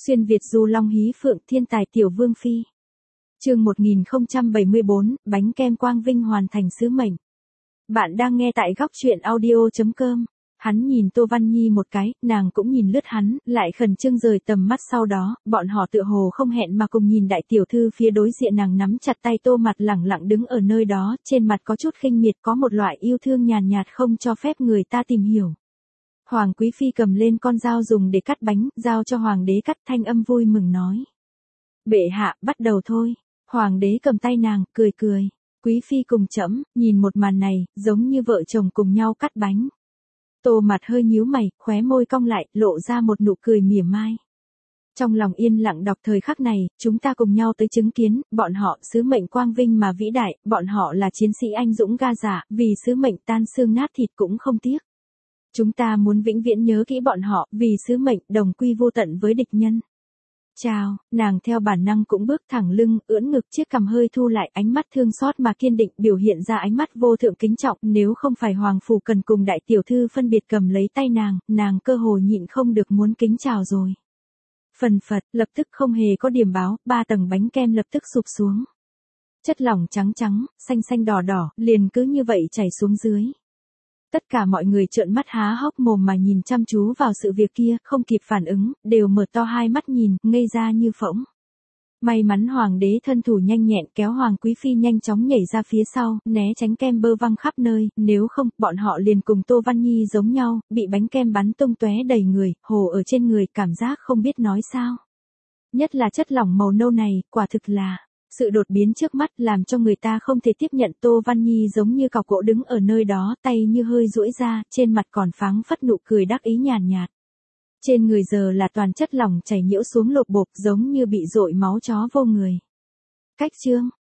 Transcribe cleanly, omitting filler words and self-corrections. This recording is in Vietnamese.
Xuyên Việt du long hí phượng thiên tài tiểu vương phi. Chương 1074, bánh kem quang vinh hoàn thành sứ mệnh. Bạn đang nghe tại góc truyện audio.com. Hắn nhìn Tô Văn Nhi một cái, nàng cũng nhìn lướt hắn, lại khẩn trương rời tầm mắt sau đó, bọn họ tựa hồ không hẹn mà cùng nhìn đại tiểu thư phía đối diện, nàng nắm chặt tay Tô Mặt lẳng lặng đứng ở nơi đó, trên mặt có chút khinh miệt, có một loại yêu thương nhàn nhạt không cho phép người ta tìm hiểu. Hoàng quý phi cầm lên con dao dùng để cắt bánh, giao cho hoàng đế cắt, thanh âm vui mừng nói. Bệ hạ, bắt đầu thôi. Hoàng đế cầm tay nàng, cười cười. Quý phi cùng trẫm, nhìn một màn này, giống như vợ chồng cùng nhau cắt bánh. Tô Mặt hơi nhíu mày, khóe môi cong lại, lộ ra một nụ cười mỉa mai. Trong lòng yên lặng đọc thời khắc này, chúng ta cùng nhau tới chứng kiến, bọn họ sứ mệnh quang vinh mà vĩ đại, bọn họ là chiến sĩ anh dũng ga dạ, vì sứ mệnh tan xương nát thịt cũng không tiếc. Chúng ta muốn vĩnh viễn nhớ kỹ bọn họ, vì sứ mệnh đồng quy vô tận với địch nhân. Chào, nàng theo bản năng cũng bước thẳng lưng, ưỡn ngực, chiếc cằm hơi thu lại, ánh mắt thương xót mà kiên định, biểu hiện ra ánh mắt vô thượng kính trọng, nếu không phải hoàng phủ cần cùng đại tiểu thư phân biệt cầm lấy tay nàng cơ hồ nhịn không được muốn kính chào rồi. Phần phật, lập tức không hề có điểm báo, 3 tầng bánh kem lập tức sụp xuống. Chất lỏng trắng trắng, xanh xanh đỏ đỏ, liền cứ như vậy chảy xuống dưới. Tất cả mọi người trợn mắt há hốc mồm mà nhìn chăm chú vào sự việc kia, không kịp phản ứng, đều mở to hai mắt nhìn, ngây ra như phỗng. May mắn hoàng đế thân thủ nhanh nhẹn kéo hoàng quý phi nhanh chóng nhảy ra phía sau, né tránh kem bơ văng khắp nơi, nếu không, bọn họ liền cùng Tô Văn Nhi giống nhau, bị bánh kem bắn tung tóe đầy người, hồ ở trên người, cảm giác không biết nói sao. Nhất là chất lỏng màu nâu này, quả thực là... Sự đột biến trước mắt làm cho người ta không thể tiếp nhận. Tô Văn Nhi giống như cọc gỗ đứng ở nơi đó, tay như hơi duỗi ra, trên mặt còn pháng phất nụ cười đắc ý nhàn nhạt. Trên người giờ là toàn chất lỏng chảy nhiễu xuống lột bột, giống như bị dội máu chó vô người. Cách chương,